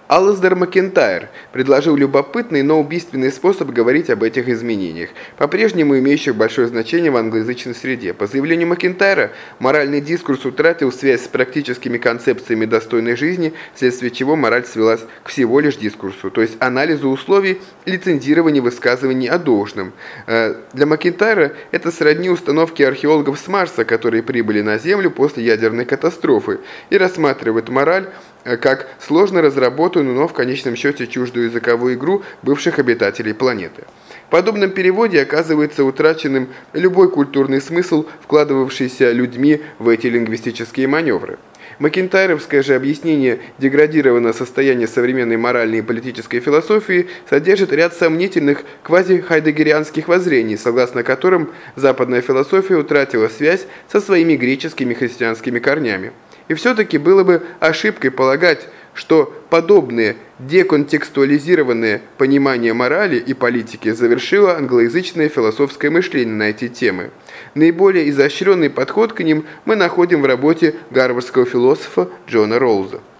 Алаздер Макентайр предложил любопытный, но убийственный способ говорить об этих изменениях, по-прежнему имеющих большое значение в англоязычной среде. По заявлению Макентайра, моральный дискурс утратил связь с практическими концепциями достойной жизни, вследствие чего мораль свелась к всего лишь дискурсу, то есть анализу условий лицензирования высказываний о должном. Для Макентайра это сродни установке археологов с Марса, которые прибыли на Землю после ядерной катастрофы, и рассматривают мораль как сложно разработанную, но в конечном счете чуждую языковую игру бывших обитателей планеты. В подобном переводе оказывается утраченным любой культурный смысл, вкладывавшийся людьми в эти лингвистические маневры. Макентайровское же объяснение деградированного состояния современной моральной и политической философии содержит ряд сомнительных квази-хайдеггерианских воззрений, согласно которым западная философия утратила связь со своими греческими христианскими корнями. И все-таки было бы ошибкой полагать, что подобное деконтекстуализированное понимание морали и политики завершило англоязычное философское мышление на эти темы. Наиболее изощренный подход к ним мы находим в работе гарвардского философа Джона Роуза.